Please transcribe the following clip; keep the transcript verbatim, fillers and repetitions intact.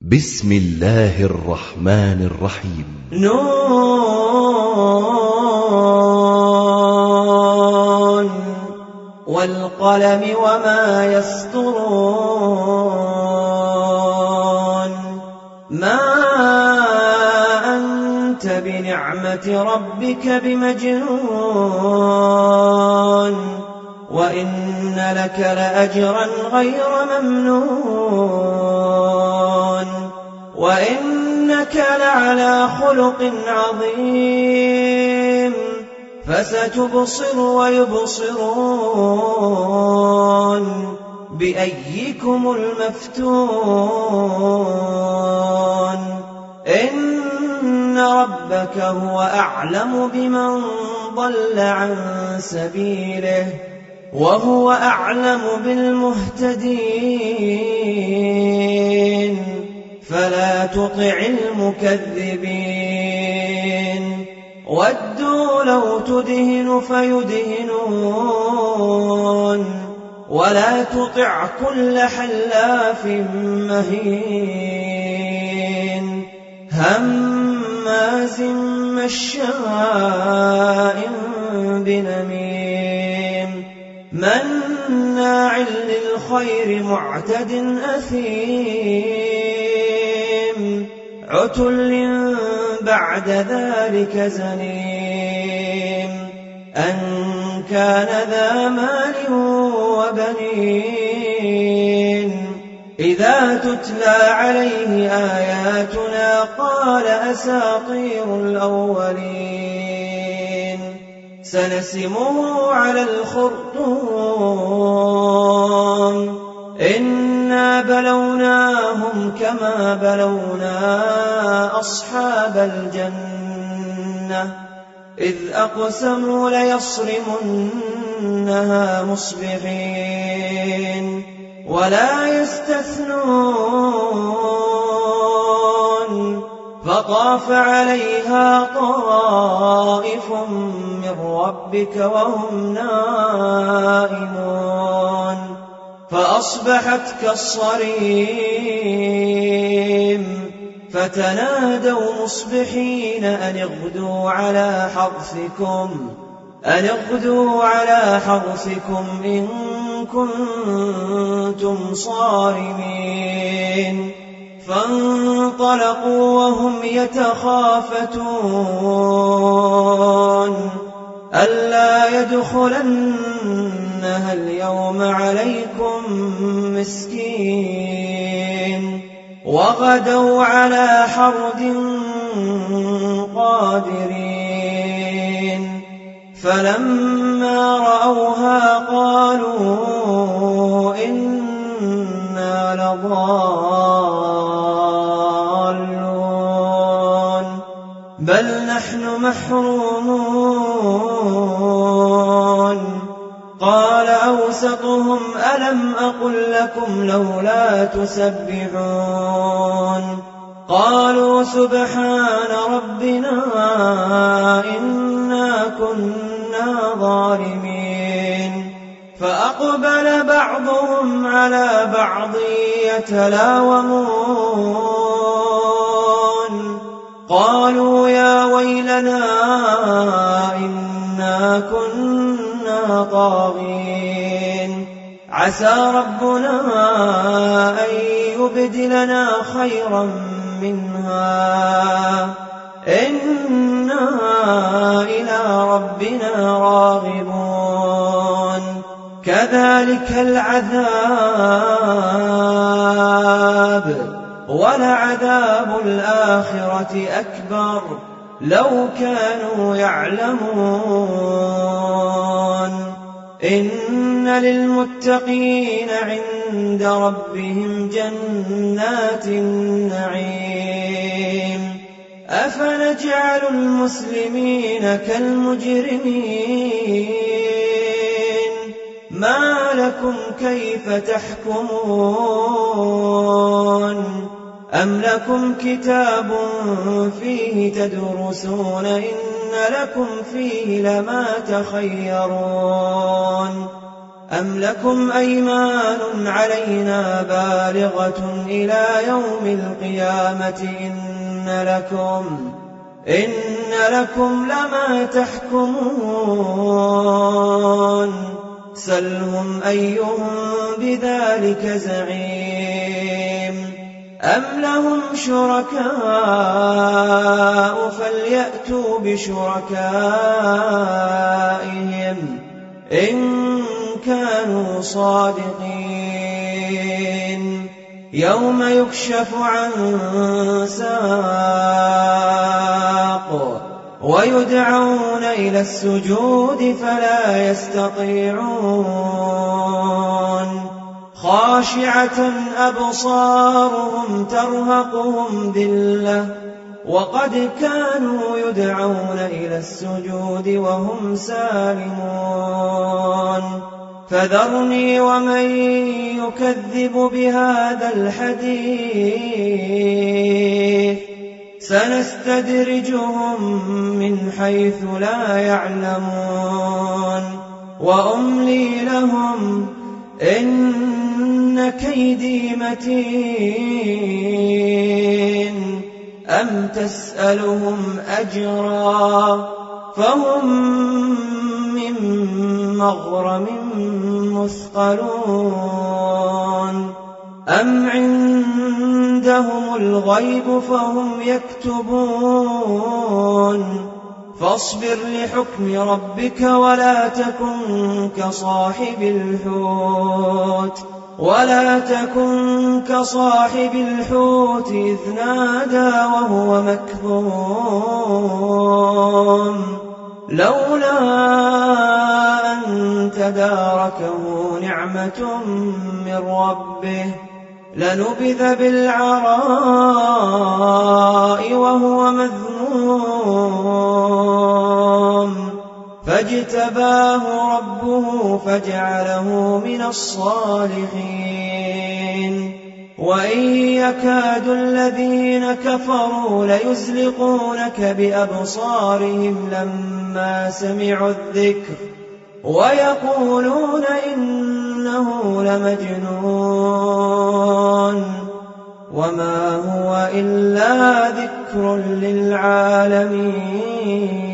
بسم الله الرحمن الرحيم. نون والقلم وما يسطرون ما أنت بنعمة ربك بمجنون وإن لك لأجرا غير ممنون وإنك لعلى خلق عظيم فستبصر ويبصرون بأيكم المفتون إن ربك هو أعلم بمن ضل عن سبيله وهو أعلم بالمهتدين فلا تطع المكذبين ودوا لو تدهن فيدهنون ولا تطع كل حلاف مهين هماز مشاء بنميم مناع للخير معتد أثيم عتل بعد ذلك زنيم أن كان ذا مال وبنين إذا تتلى عليه آياتنا قال أساطير الأولين سنسمه على الخرطوم إنا بلوناهم كما بلونا أصحاب الجنة إذ أقسموا ليصرمنها مصبحين ولا يستثنون فطاف عليها طائف من ربك وهم نائمون فأصبحت كالصريم فتنادوا مصبحين أن اغدوا على حرثكم أن اغدوا على حرثكم إن كنتم صارمين فانطلقوا وهم يتخافتون ألا يدخلنها اليوم عليكم مسكين وغدوا على حرد قادرين فلما رأوها قالوا إنا لضالون بل نحن محرومون قال أوسطهم ألم أقل لكم لولا تسبحون قالوا سبحان ربنا إنا كنا ظالمين فأقبل بعضهم على بعض يتلاومون قالوا يا ويلنا إنا كنا طاغين عسى ربنا أن يبدلنا خيرا منها إنا إلى ربنا راغبون كذلك العذاب ولعذاب الآخرة أكبر لو كانوا يعلمون إن للمتقين عند ربهم جنات النعيم أفنجعل المسلمين كالمجرمين ما لكم كيف تحكمون أم لكم كتاب فيه تدرسون إن لكم فيه لما تخيرون أم لكم أيمان علينا بالغة إلى يوم القيامة إن لكم إن لكم لما تحكمون سلهم أيهم بذلك زعيم أم لهم شركاء فليأتوا بشركائهم إن كانوا صادقين يوم يكشف عن ساق ويدعون إلى السجود فلا يستطيعون خاشعة أبصارهم ترهقهم ذلة وقد كانوا يدعون إلى السجود وهم سالمون فذرني ومن يكذب بهذا الحديث سنستدرجهم من حيث لا يعلمون وأملي لهم إن كيدي متين أم تسألهم أجرا فهم من مغرم مثقلون أم عندهم الغيب فهم يكتبون فاصبر لحكم ربك ولا تكن كصاحب الحوت ولا تكن كصاحب الحوت إذ نادى وهو مكظوم لولا أن تداركه نعمة من ربه لنبذ بالعراء وهو مذموم فاجتباه ربه فجعله من الصالحين وإن يكاد الذين كفروا ليزلقونك بأبصارهم لما سمعوا الذكر ويقولون إنه لمجنون وما هو إلا ذكر للعالمين.